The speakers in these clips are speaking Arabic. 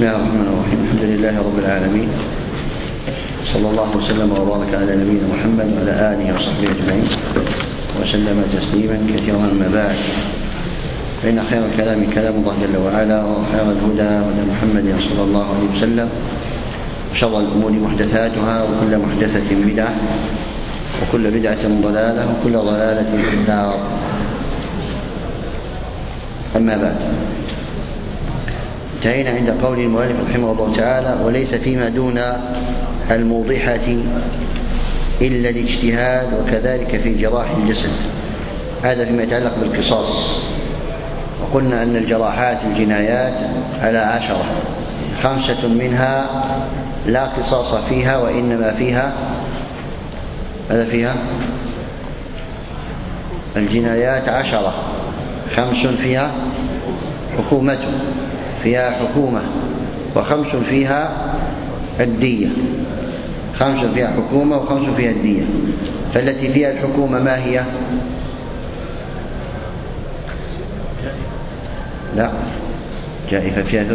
بسم الله الرحمن الرحيم. الحمد لله رب العالمين، صلى الله وسلم وبارك على نبينا محمد وعلى آله وصحبه أجمعين وسلم تسليما كثيرا. أما بعد، فإن خير الكلام كلام الله جل وعلا، وخير الهدى هدى محمد صلى الله عليه وسلم، وشر الأمور محدثاتها، وكل محدثة بدعة، وكل بدعة ضلالة، وكل ضلالة في النار. أما بعد، انتهينا عند قول المؤلف رحمه الله تعالى: وليس فيما دون الموضحة إلا الاجتهاد، وكذلك في جراح الجسد. هذا فيما يتعلق بالقصاص. وقلنا أن الجراحات الجنايات على 10، 5 منها لا قصاص فيها، وإنما فيها ماذا فيها؟ الجنايات 10، 5 فيها حكومة، و5 فيها الدية. 5 فيها حكومة و5 فيها الدية. فالتي فيها الحكومة ما هي؟ لا، جائفة فيها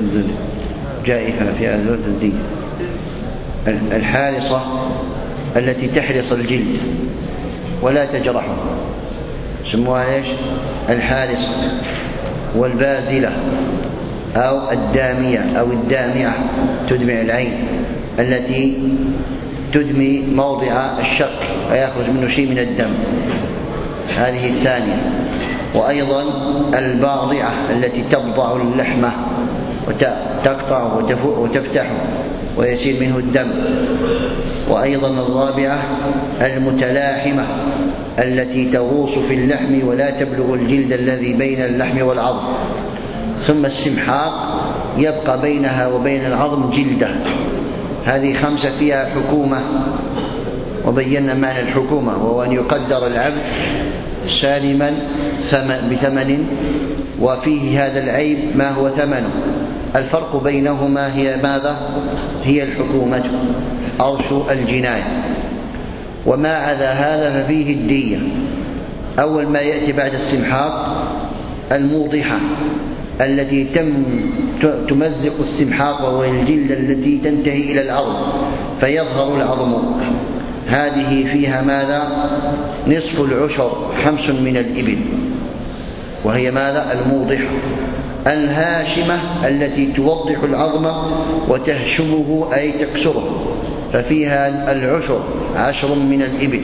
ثلث الدية. الحارصة التي تحرص الجلد ولا تجرحه سموها ايش؟ الحارصة. والبازلة أو الدامية أو الدامعة تدمع العين، التي تدمي موضع الشق ويخرج منه شيء من الدم، هذه الثانية. وأيضا الباضعة التي تبضع اللحمة وتقطع وتفتح ويسير منه الدم. وأيضا الرابعة المتلاحمة التي تغوص في اللحم ولا تبلغ الجلد الذي بين اللحم والعظم. ثم السمحاق يبقى بينها وبين العظم جلدة. هذه 5 فيها حكومة. وبينا معنى الحكومة، وهو أن يقدر العبد سالما بثمن، وفيه هذا العيب ما هو ثمنه. الفرق بينهما هي ماذا؟ هي الحكومة، أرش الجناية. وما عدا هذا ففيه الدية. أول ما يأتي بعد السمحاق الموضحة التي تمزق السمحاق، وهو الجلد التي تنتهي إلى الأرض فيظهر العظم. هذه فيها ماذا؟ نصف العشر، 5 من الإبل، وهي ماذا؟ الموضحة. الهاشمة التي توضح العظم وتهشمه أي تكسره، ففيها العشر، 10 من الإبل.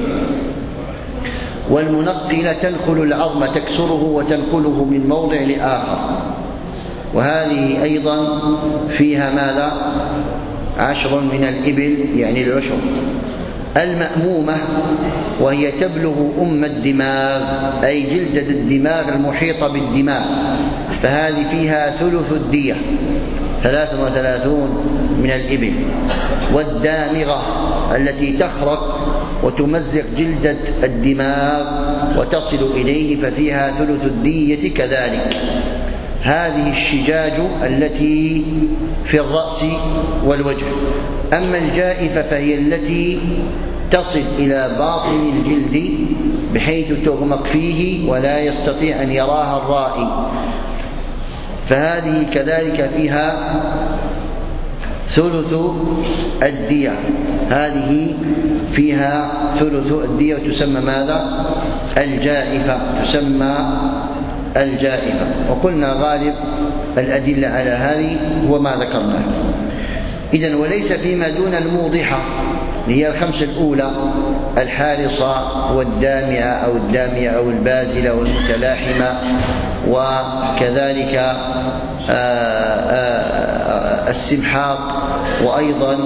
والمنقلة تنقل العظم تكسره وتنقله من موضع لآخر، وهذه أيضا فيها ماذا؟ 10 من الإبل، يعني العشر. المأمومة وهي تبلغ الدماغ، أي جلدة الدماغ المحيطة بالدماغ، فهذه فيها ثلث الدية، 33 من الإبل. والدامغة التي تخرق وتمزق جلدة الدماغ وتصل إليه، ففيها ثلث الدية كذلك. هذه الشجاج التي في الرأس والوجه. أما الجائفة فهي التي تصل إلى باطن الجلد بحيث تغمق فيه ولا يستطيع أن يراها الرائي، فهذه كذلك فيها ثلث الدية. هذه فيها ثلث الدية، وتسمى ماذا؟ الجائفة، تسمى الجائفة. وقلنا غالب الأدلة على هذه هو ما ذكرناه. إذن وليس فيما دون الموضحة، هي 5 الأولى: الحارصة والدامعة أو الدامية أو البازلة والمتلاحمة، وكذلك السمحاق، وأيضا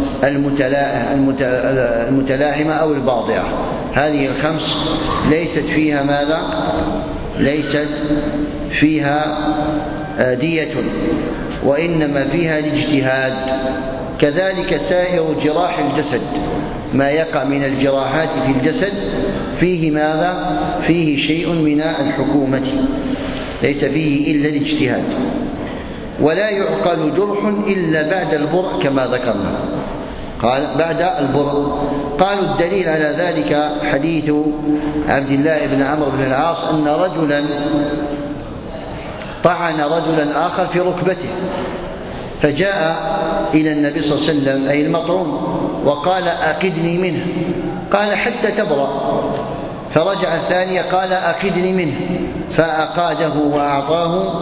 المتلاحمة أو الباضعة. هذه 5 ليست فيها ماذا؟ ليست فيها دية، وإنما فيها الاجتهاد. كذلك سائر جراح الجسد، ما يقع من الجراحات في الجسد فيه ماذا؟ فيه شيء من الحكومة، ليس فيه إلا الاجتهاد. ولا يعقل جرح إلا بعد البرء كما ذكرنا. قال بعد البرء. قالوا الدليل على ذلك حديث عبد الله بن عمرو بن العاص أن رجلا طعن رجلا آخر في ركبته، فجاء إلى النبي صلى الله عليه وسلم أي المطعون وقال أقدني منه، قال حتى تبرأ. فرجع الثانية قال أقدني منه، فأقاده وأعطاه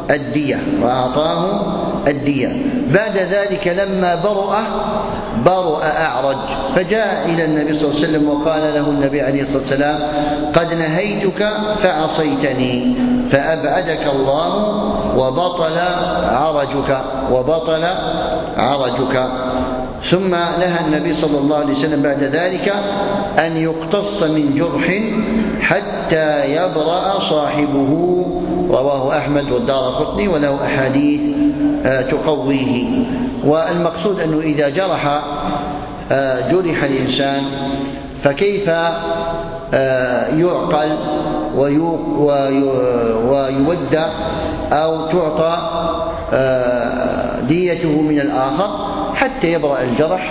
الدية. بعد ذلك لما برأ أعرج، فجاء إلى النبي صلى الله عليه وسلم وقال له النبي عليه الصلاة والسلام قد نهيتك فعصيتني فأبعدك الله وبطل عرجك. ثم نهى النبي صلى الله عليه وسلم بعد ذلك أن يقتص من جرح حتى يبرأ صاحبه، رواه أحمد والدارقطني وله أحاديث تقويه. والمقصود أنه إذا جرح الإنسان فكيف يعقل ويودى أو تعطى ديته من الآخر حتى يبرأ الجرح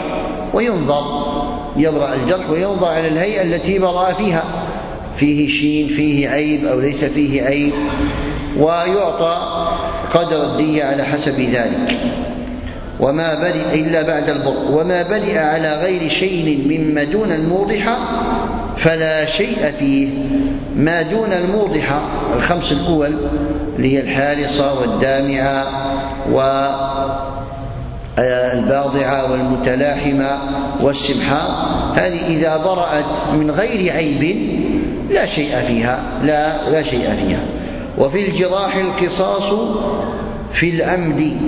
وينظر على الهيئة التي برأ فيها، فيه شين، فيه عيب أو ليس فيه عيب، ويعطى قدر الدية على حسب ذلك. وما برئ إلا بعد البر، وما برئ على غير شيء مما دون الموضحة فلا شيء فيه. ما دون الموضحة الخمس الأول اللي هي الحارصة والدامعة والباضعة والمتلاحمة والسمحاء، هذه إذا برأت من غير عيب لا شيء فيها. وفي الجراح القصاص في العمد،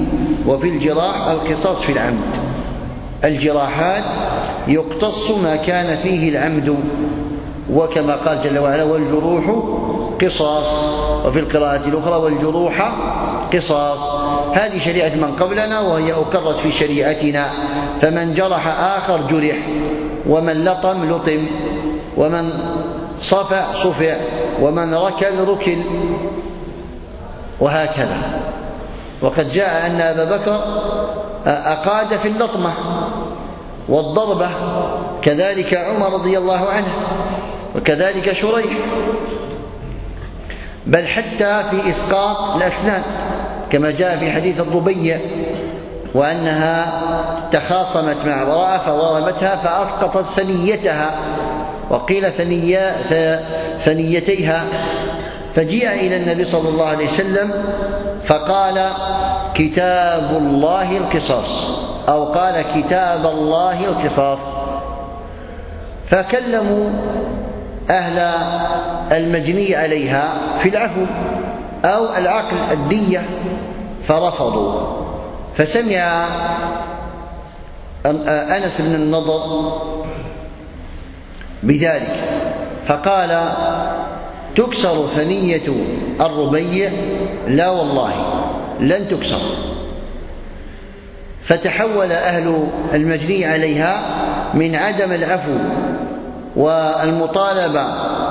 الجراحات يقتص ما كان فيه العمد، وكما قال جل وعلا والجروح قصاص، وفي القراءة الأخرى والجروح قصاص. هذه شريعة من قبلنا وهي أقرت في شريعتنا، فمن جرح آخر جرح، ومن لطم، ومن صفع، ومن ركل، وهكذا. وقد جاء أن أبا بكر أقاد في اللطمة والضربة، كذلك عمر رضي الله عنه، وكذلك شريح، بل حتى في إسقاط الأسنان كما جاء في حديث الربيع، وأنها تخاصمت مع امرأة فضربتها فأسقطت ثنيتها، وقيل ثنيتيها، فجيء إلى النبي صلى الله عليه وسلم فقال كتاب الله القصاص، أو قال كتاب الله القصاص. فكلموا أهل المجني عليها في العفو أو العقل الدية فرفضوا. فسمع أنس بن النضر بذلك فقال تكسر ثنية الربيع؟ لا والله لن تكسر. فتحول أهل المجني عليها من عدم العفو والمطالبة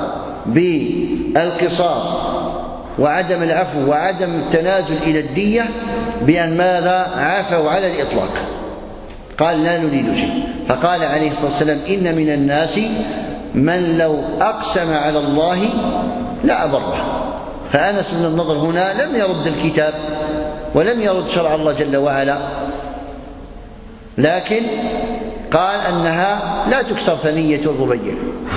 بالقصاص وعدم العفو وعدم التنازل إلى الدية بأن ماذا؟ عافوا على الإطلاق، قال لا نريد شيء. فقال عليه الصلاة والسلام إن من الناس من لو أقسم على الله لا أبره. فأنس بن النضر هنا لم يرد الكتاب ولم يرد شرع الله جل وعلا، لكن قال أنها لا تكسر ثنية الربيع،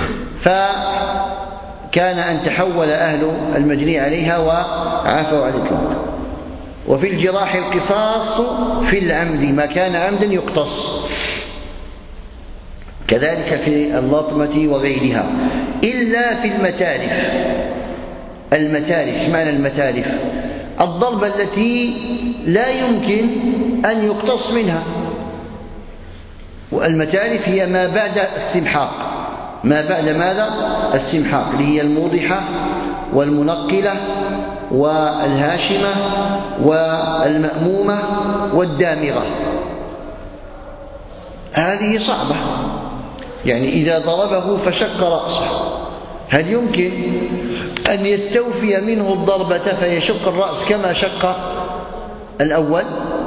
فكان أن تحول أهل المجني عليها وعافوا على الإطلاق. وفي الجراح القصاص في العمد، ما كان عمدا يقتص، كذلك في اللطمة وغيرها، إلا في المتالف. المتالف، معنى المتالف؟ الضربة التي لا يمكن أن يقتص منها. والمتالف هي ما بعد السمحاق، ما بعد ماذا؟ السمحاق، اللي هي الموضحة والمنقلة والهاشمة والمأمومة والدامغة. هذه صعبة، يعني إذا ضربه فشق رأسه، هل يمكن أن يستوفي منه الضربة فيشق الرأس كما شق الأول؟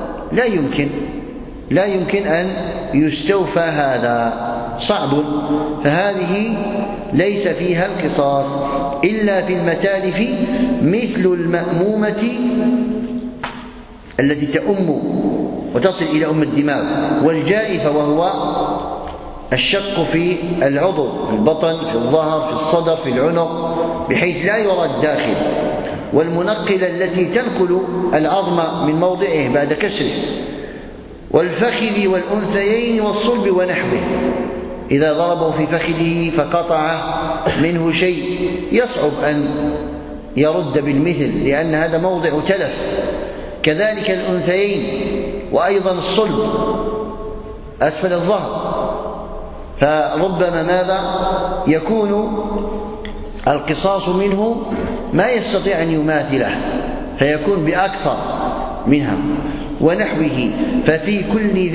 لا يمكن أن يستوفى، هذا صعب. فهذه ليس فيها القصاص إلا في المتالف مثل المأمومة التي تؤم وتصل إلى أم الدماغ، والجائفة وهو الشق في العضو، في البطن، في الظهر، في الصدر، في العنق، بحيث لا يرى الداخل، والمنقلة التي تنقل العظم من موضعه بعد كسره، والفخذ والأنثيين والصلب ونحوه. إذا ضربه في فخذه فقطع منه شيء يصعب أن يرد بالمثل، لأن هذا موضع تلف. كذلك الأنثيين، وأيضا الصلب أسفل الظهر، فربما ماذا يكون القصاص منه ما يستطيع أن يماثله، فيكون بأكثر منها ونحوه. ففي كل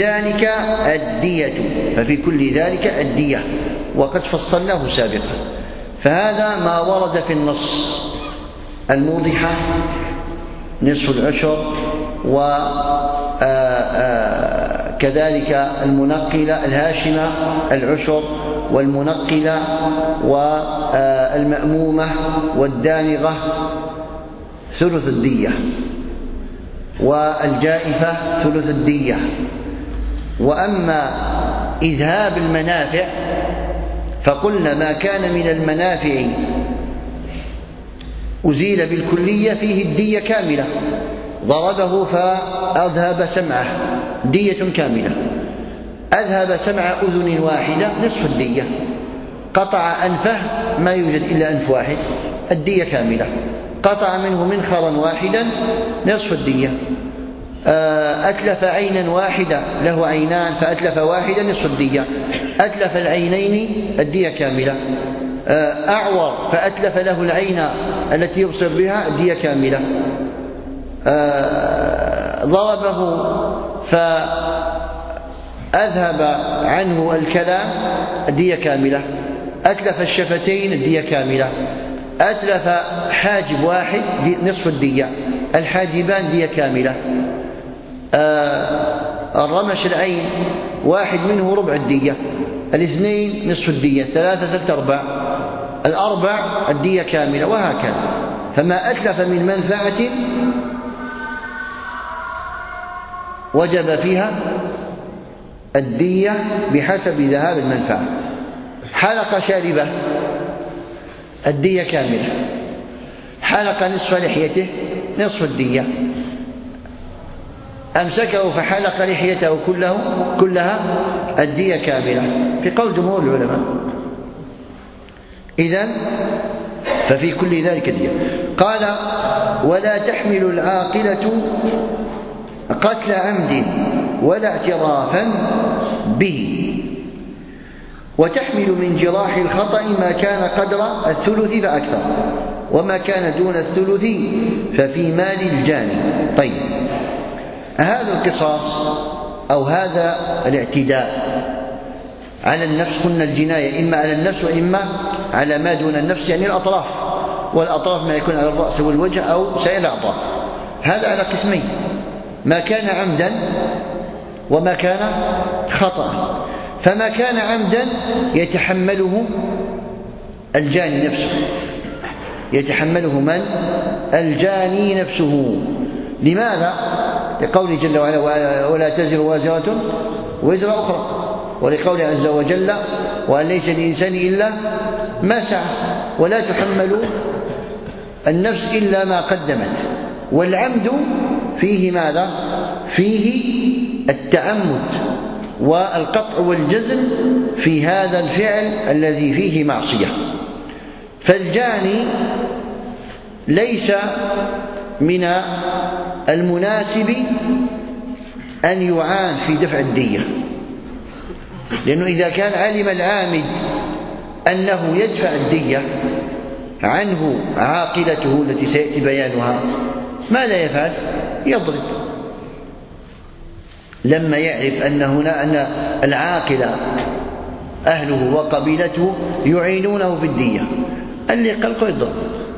ذلك الدية، وقد فصلناه سابقا. فهذا ما ورد في النص: الموضحة نصف العشر، وكذلك المنقلة الهاشمة العشر، والمنقلة والمأمومة والدانغة ثلث الدية، والجائفة ثلث الدية. وأما إذهاب المنافع فقلنا ما كان من المنافع أزيل بالكلية فيه الدية كاملة. ضربه فأذهب سمعه، دية كاملة. أذهب سمع أذن واحدة نصف الدية. قطع أنفه، ما يوجد إلا أنف واحد، الدية كاملة. قطع منه منخرا واحدا نصف الدية. أتلف عينا واحدة، له عينان فأتلف واحدا نصف الدية. أتلف العينين الدية كاملة. أعور فأتلف له العين التي يبصر بها الدية كاملة. ضربه فأذهب عنه الكلام الدية كاملة. أتلف الشفتين الدية كاملة. أتلف حاجب واحد نصف الدية. الحاجبان دية كاملة. الرمش العين واحد منه ربع الدية. الاثنين نصف الدية. ثلاثة ثلاثة أرباع. الأربع الدية كاملة، وهكذا. فما أتلف من منفعة وجب فيها الدية بحسب ذهاب المنفعة. حلق شاربه الدية كاملة. حلق نصف لحيته نصف الدية. أمسكه فحلق لحيته كلها الدية كاملة في قول جمهور العلماء. إذن ففي كل ذلك دية. قال: ولا تحمل العاقلة قتل عمد ولا اعترافا به، وتحمل من جراح الخطأ ما كان قدر الثلث فأكثر، وما كان دون الثلث ففي مال الجاني. طيب، هذا القصاص أو هذا الاعتداء على النفس، قلنا الجناية إما على النفس وإما على ما دون النفس، يعني الأطراف، والأطراف ما يكون على الرأس والوجه أو سائر الأعضاء. هذا على قسمين: ما كان عمدا وما كان خطأ. فما كان عمدا يتحمله الجاني نفسه. يتحمله من؟ الجاني نفسه. لماذا؟ لقوله جل وعلا: ولا تزر وازرة وزر أخرى، ولقوله عز وجل: وأن ليس للإنسان إلا ما سعى، ولا تحمل النفس إلا ما قدمت. والعمد فيه ماذا؟ فيه التعمد والقطع والجزم في هذا الفعل الذي فيه معصية. فالجاني ليس من المناسب أن يعان في دفع الدية، لأنه إذا كان علم العامد أنه يدفع الدية عنه عاقلته التي سيأتي بيانها، ماذا يفعل؟ يضرب. لما يعرف أن العاقل أهله وقبيلته يعينونه في الدية، اللي قلقه يضرب.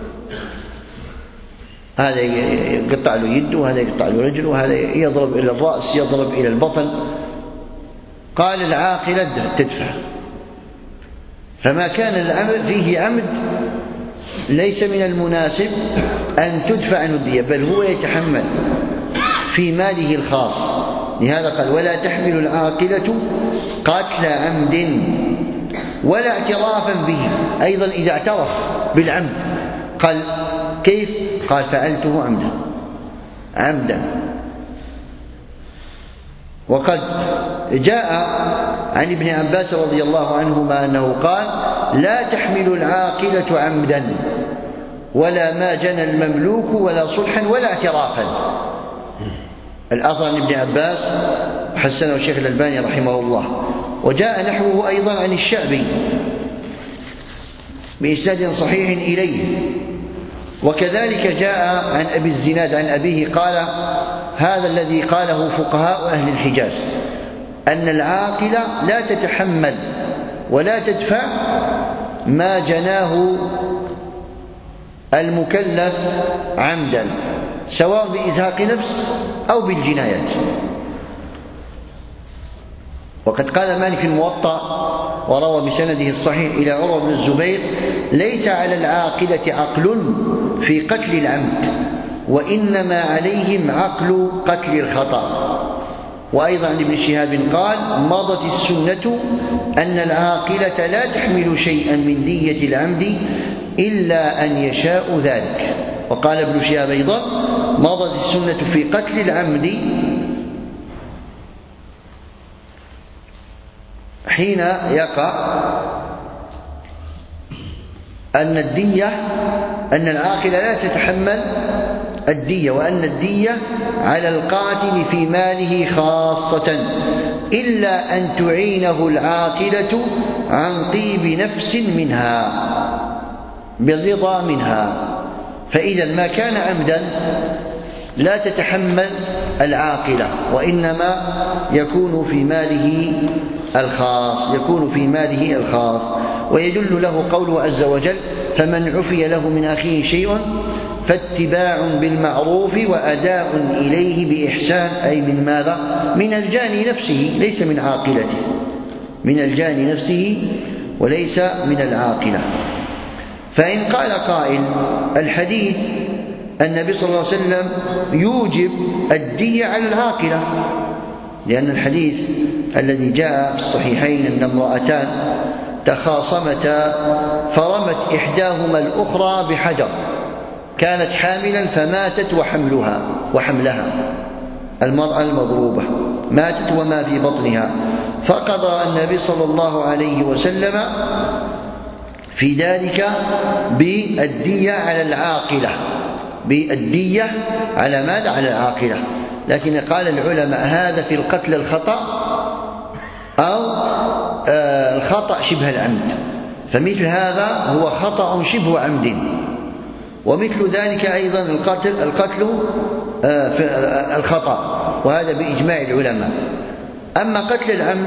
هذا يقطع له يده، وهذا يقطع له رجله، وهذا يضرب إلى الرأس، يضرب إلى البطن. قال: العاقلة تدفع. فما كان العمد فيه عمد ليس من المناسب أن تدفع عنه الدية، بل هو يتحمل. في ماله الخاص. لهذا قال ولا تحمل العاقلة قتل عمد ولا اعترافا به. أيضا إذا اعترف بالعمد قال كيف؟ قال فعلته عمدا. وقد جاء عن ابن عباس رضي الله عنهما أنه قال لا تحمل العاقلة عمدا ولا ما جنى المملوك ولا صلحا ولا اعترافا. الأثر عن ابن عباس حسنه الشيخ الألباني رحمه الله. وجاء نحوه أيضا عن الشعبي بإسناد صحيح إليه. وكذلك جاء عن أبي الزناد عن أبيه قال هذا الذي قاله فقهاء أهل الحجاز أن العاقلة لا تتحمل ولا تدفع ما جناه المكلف عمدا سواء بإزهاق نفس أو بالجنايات. وقد قال مالك في الموطأ وروى بسنده الصحيح إلى عروة بن الزبير ليس على العاقلة عقل في قتل العمد وإنما عليهم عقل قتل الخطأ. وأيضا عن ابن شهاب قال مضت السنة أن العاقلة لا تحمل شيئا من دية العمد إلا أن يشاء ذلك. وقال ابن شهاب أيضا مضت السنة في قتل العمد حين يقع أن العاقلة لا تتحمل الدية وأن الدية على القاتل في ماله خاصة إلا أن تعينه العاقلة عن طيب نفس منها بالرضا منها. فإذا ما كان عمدا لا تتحمل العاقلة وإنما يكون في ماله الخاص. ويدل له قوله عز وجل فمن عفي له من أخيه شيء فاتباع بالمعروف وأداء إليه بإحسان. أي من ماذا؟ من الجاني نفسه ليس من عاقلته، من الجاني نفسه وليس من العاقلة. فإن قال قائل الحديث النبي صلى الله عليه وسلم يوجب الدية على العاقلة، لأن الحديث الذي جاء في الصحيحين أن امرأتان تخاصمتا فرمت إحداهما الأخرى بحجر كانت حاملا فماتت وحملها المرأة المضروبة ماتت وما في بطنها، فقضى النبي صلى الله عليه وسلم في ذلك بالدية على العاقلة، بالدية على ماذا؟ على العاقلة. لكن قال العلماء هذا في القتل الخطأ أو الخطأ شبه العمد، فمثل هذا هو خطأ شبه عمد. ومثل ذلك أيضا القتل الخطأ، وهذا بإجماع العلماء. أما قتل العمد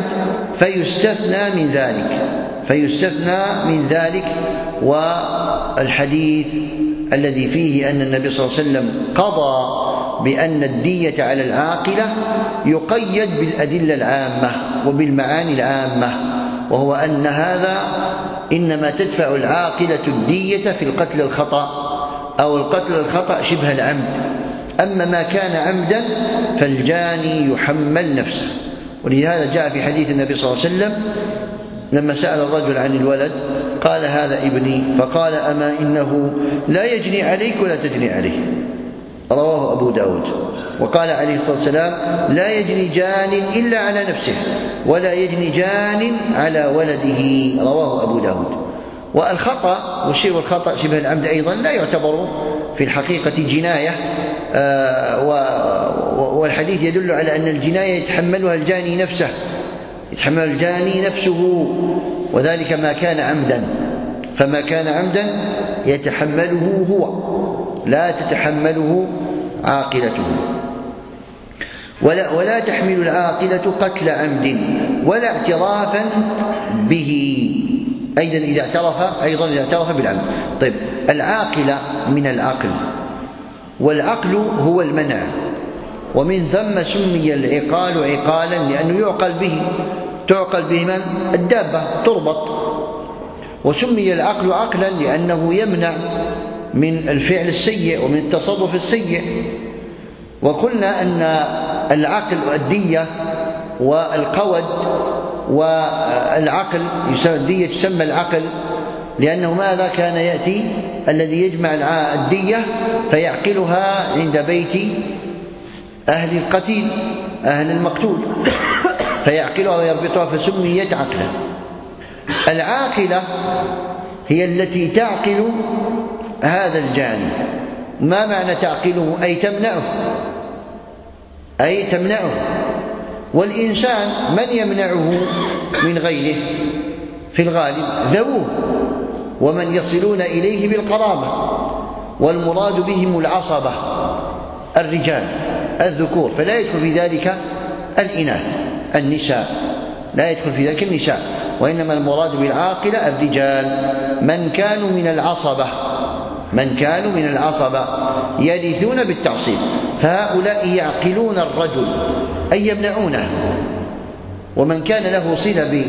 فيستثنى من ذلك والحديث الذي فيه أن النبي صلى الله عليه وسلم قضى بأن الدية على العاقلة يقيد بالأدلة العامة وبالمعاني العامة، وهو أن هذا إنما تدفع العاقلة الدية في القتل الخطأ أو القتل الخطأ شبه العمد. أما ما كان عمدا فالجاني يحمل نفسه. ولهذا جاء في حديث النبي صلى الله عليه وسلم لما سأل الرجل عن الولد قال هذا ابني، فقال أما إنه لا يجني عليك ولا تجني عليه، رواه أبو داود. وقال عليه الصلاة والسلام لا يجني جان إلا على نفسه ولا يجني جان على ولده، رواه أبو داود. والخطأ والشيء والخطأ شبه العمد أيضا لا يعتبر في الحقيقة جناية، والحديث يدل على أن الجناية يتحملها الجاني نفسه، يتحمل الجاني نفسه، وذلك ما كان عمدا. فما كان عمدا يتحمله هو لا تتحمله عاقلته. ولا تحمل العاقلة قتل عمد ولا اعترافا به، أيضا إذا اعترف بالعمد. طيب العاقلة من العقل، والعقل هو المنع، ومن ثم سمي العقال عقالا لأنه تعقل به من؟ الدابة تربط. وسمي العقل عقلا لأنه يمنع من الفعل السيء ومن التصرف السيء. وقلنا أن العقل الدية والقود والعقل الدية تسمى العقل لأنه ماذا كان يأتي الذي يجمع الدية فيعقلها عند بيت أهل القتيل أهل المقتول فيعقلها ويربطها فسميت عقلا. العاقلة هي التي تعقل هذا الجانب. ما معنى تعقله؟ أي تمنعه. والإنسان من يمنعه من غيره؟ في الغالب ذووه ومن يصلون إليه بالقرابة، والمراد بهم العصبة الرجال الذكور، فلا يدخل في ذلك الإناث النساء، لا يدخل في ذلك النساء، وإنما المراد بالعاقلة الرجال من كانوا من العصبة يرثون بالتعصيب، فهؤلاء يعقلون الرجل أي يمنعونه. ومن كان له صلة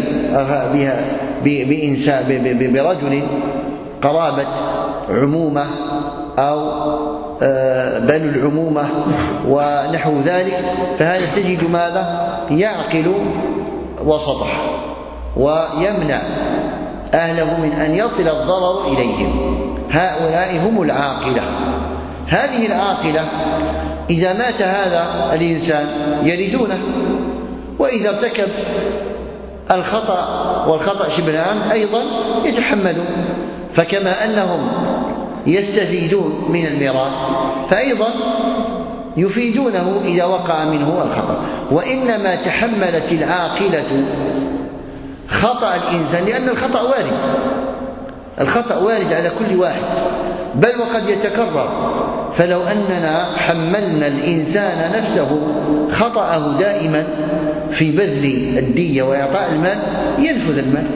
برجل قرابة عمومة أو بنو العمومة ونحو ذلك، فهذا تجد ماذا؟ يعقل وسطه ويمنع أهله من أن يصل الضرر إليهم. هؤلاء هم العاقلة. هذه العاقلة إذا مات هذا الإنسان يرثونه، وإذا ارتكب الخطأ والخطأ شبهان أيضا يتحملون، فكما أنهم يستفيدون من الميراث فأيضا يفيدونه إذا وقع منه الخطأ. وإنما تحملت العاقلة خطأ الإنسان لأن الخطأ وارد على كل واحد، بل وقد يتكرر. فلو أننا حملنا الإنسان نفسه خطأه دائما في بذل الدية وإعطاء المال ينفذ المال،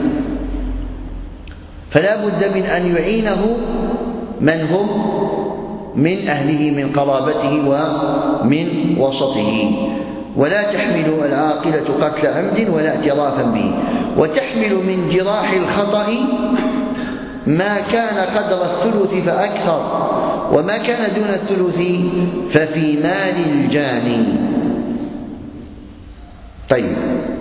فلا بد من أن يعينه من هم من أهله من قرابته ومن وسطه. ولا تحمل العاقلة قتل عمد ولا اعترافا به، وتحمل من جراح الخطأ ما كان قدر الثلث فأكثر، وما كان دون الثلث ففي مال الجاني. طيب،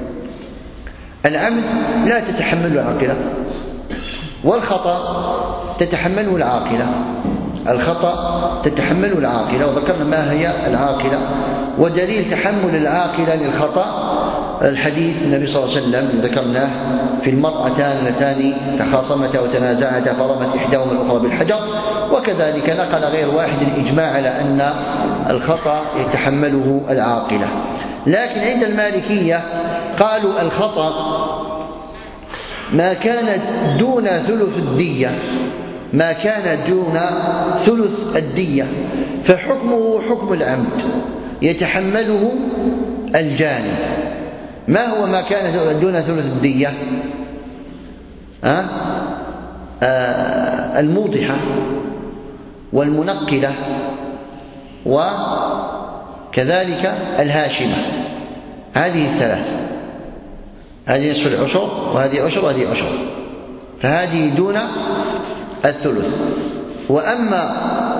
العمد لا تتحمل العاقلة، والخطأ تتحمله العاقلة. الخطأ تتحمله العاقلة، وذكرنا ما هي العاقلة. ودليل تحمل العاقلة للخطأ الحديث النبي صلى الله عليه وسلم ذكرناه في المرأتان اللتان تخاصمتا وتنازعتا فرمت إحداهما الأخرى بالحجر، وكذلك نقل غير واحد الإجماع على أن الخطأ يتحمله العاقلة. لكن عند المالكية قالوا الخطأ ما كان دون ثلث الدية، ما كان دون ثلث الدية فحكمه حكم العمد يتحمله الجاني. ما هو ما كان دون ثلث الدية؟ الموضحة والمنقلة وكذلك الهاشمة، هذه الثلاث، هذه نصف العشر وهذه عشر وهذه عشر، فهذه دون الثلث. وأما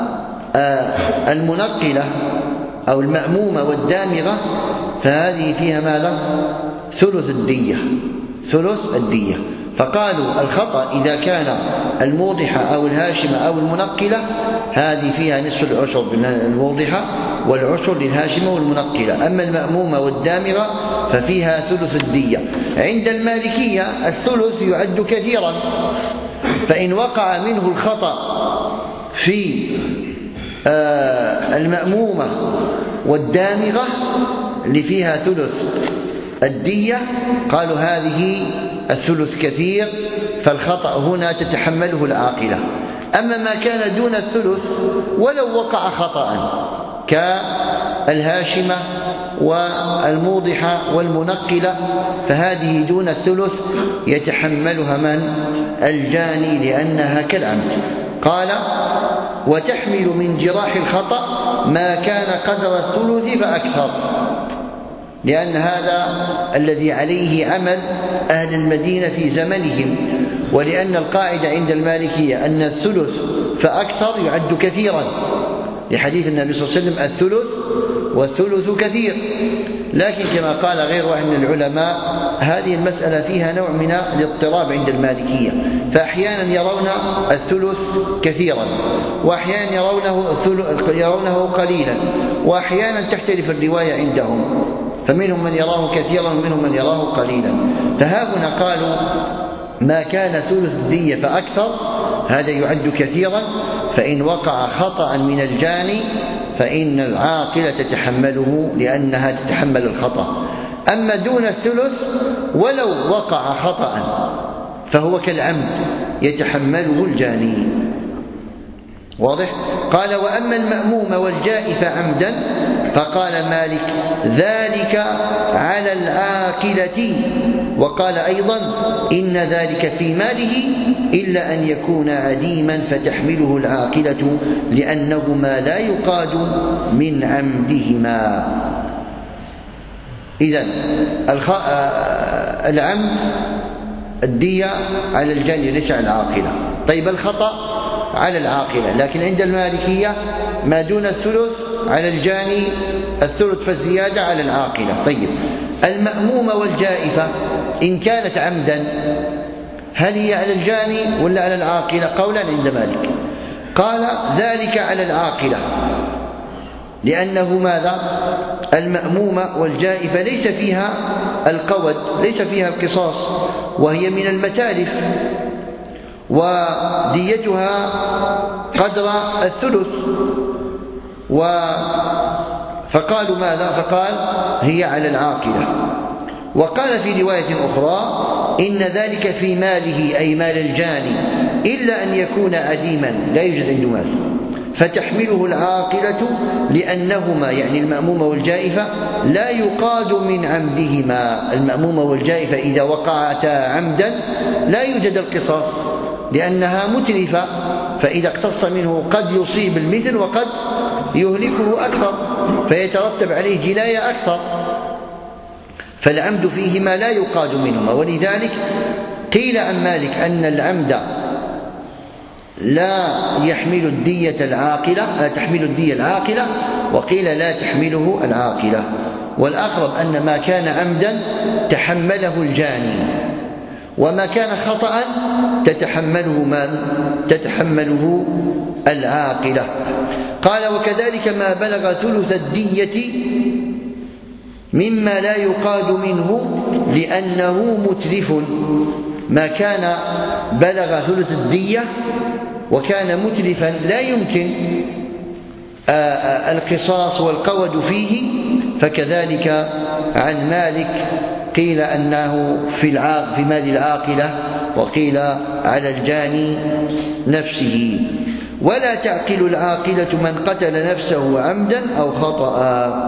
المنقلة أو المأمومة والدامغة فهذه فيها ماذا؟ ثلث الدية. فقالوا الخطأ إذا كان الموضحة أو الهاشمة أو المنقلة هذه فيها نصف العشر الموضحة والعشر للهاشمة والمنقلة. أما المأمومة والدامغة ففيها ثلث الدية. عند المالكية الثلث يعد كثيرا، فإن وقع منه الخطأ في المأمومة والدامغة اللي فيها ثلث الدية قالوا هذه الثلث كثير، فالخطأ هنا تتحمله العاقلة. أما ما كان دون الثلث ولو وقع خطأ كالهاشمة والموضحة والمنقلة فهذه دون الثلث يتحملها من؟ الجاني، لأنها كالعمد. قال وتحمل من جراح الخطأ ما كان قدر الثلث فأكثر، لأن هذا الذي عليه عمل أهل المدينة في زمنهم، ولأن القاعدة عند المالكية أن الثلث فأكثر يعد كثيرا، لحديث النبي صلى الله عليه وسلم الثلث والثلث كثير. لكن كما قال غير واحد من العلماء هذه المسألة فيها نوع من الاضطراب عند المالكية، فأحيانا يرون الثلث كثيرا، وأحيانا يرونه قليلا، وأحيانا تختلف الرواية عندهم، فمنهم من يراه كثيرا ومنهم من يراه قليلا. فهاهنا قالوا ما كان ثلث الدية فأكثر هذا يعد كثيرا، فإن وقع خطأ من الجاني فإن العاقلة تتحمله لأنها تتحمل الخطأ. أما دون الثلث ولو وقع خطأ فهو كالعمد يتحمله الجاني. واضح؟ قال وأما المأموم والجائف عمدا فقال مالك ذلك على العاقلة، وقال أيضا إن ذلك في ماله إلا أن يكون عديما فتحمله العاقلة لأنهما لا يقاد من عمدهما. إذن العمد الدية على الجاني ليس على العاقلة. طيب الخطأ على العاقلة، لكن عند المالكية ما دون الثلث على الجاني، الثلث فالزيادة على العاقلة. طيب المأمومة والجائفة إن كانت عمدا هل هي على الجاني ولا على العاقلة؟ قولا عند مالك. قال ذلك على العاقلة لأنه ماذا؟ المأمومة والجائفة ليس فيها القود، ليس فيها القصاص، وهي من المتالف وديتها قدر الثلث، فقالوا ماذا؟ فقال هي على العاقلة. وقال في رواية أخرى إن ذلك في ماله أي مال الجاني إلا أن يكون عديما لا يوجد عنده مال فتحمله العاقلة لأنهما يعني المأمومة والجائفة لا يقاد من عمدهما. المأمومة والجائفة إذا وقعتا عمدا لا يوجد القصاص لأنها متلفة، فإذا اقتص منه قد يصيب المثل وقد يهلكه أكثر فيترتب عليه جناية أكثر، فالعمد فيهما لا يقاد منهما. ولذلك قيل عن مالك أن العمد لا يحمل الدية العاقلة، لا تحمل الدية العاقلة، وقيل لا تحمله العاقلة. والأقرب أن ما كان عمدا تحمله الجاني، وما كان خطأ تتحمله العاقلة. قال وكذلك ما بلغ ثلث الدية مما لا يقاد منه لأنه متلف. ما كان بلغ ثلث الدية وكان متلفا لا يمكن القصاص والقود فيه، فكذلك عن مالك قيل أنه في مال العاقلة، وقيل على الجاني نفسه. ولا تعقل العاقلة من قتل نفسه عمدا أو خطأ.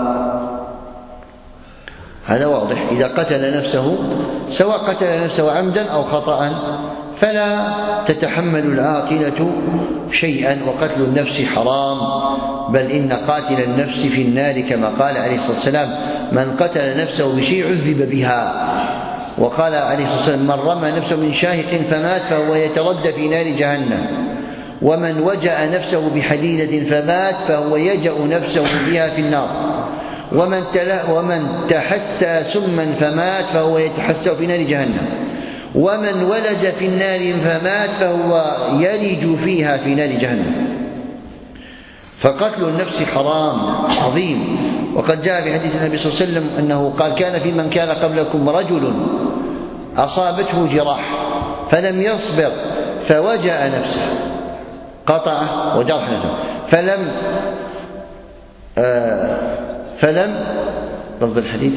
هذا واضح، إذا قتل نفسه سواء قتل نفسه عمدا أو خطأ فلا تتحمل العاقلة شيئا، وقتل النفس حرام، بل إن قاتل النفس في النار كما قال عليه الصلاة والسلام من قتل نفسه بشيء عذب بها. وقال عليه الصلاة والسلام من رمى نفسه من شاهق فمات فهو يتردى في نار جهنم، ومن وجأ نفسه بحديدة فمات فهو يجأ نفسه بها في النار، ومن تحسى سما فمات فهو يتحسى في نار جهنم، ومن ولج في النار فمات فهو يلج فيها في نار جهنم. فقتل النفس حرام عظيم. وقد جاء في حديث النبي صلى الله عليه وسلم أنه قال كان في من كان قبلكم رجل أصابته جراح فلم يصبر فوجأ نفسه، قطعه وجرح نفسه فلم ضبط الحديث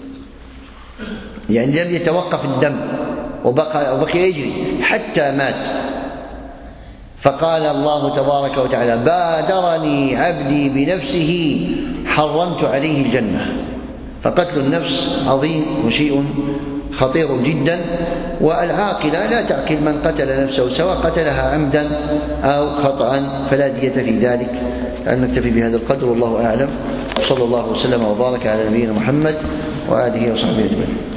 يعني لم يتوقف الدم وبقي يجري حتى مات، فقال الله تبارك وتعالى بادرني عبدي بنفسه حرمت عليه الجنة. فقتل النفس عظيم وشيء خطير جدا، والعاقلة لا تعقل من قتل نفسه سواء قتلها عمدا أو خطأ، فلا دية في ذلك. أن نكتفي بهذا القدر والله أعلم، صلى الله وسلم وبارك على نبينا محمد وآله وصحبه أجمعين.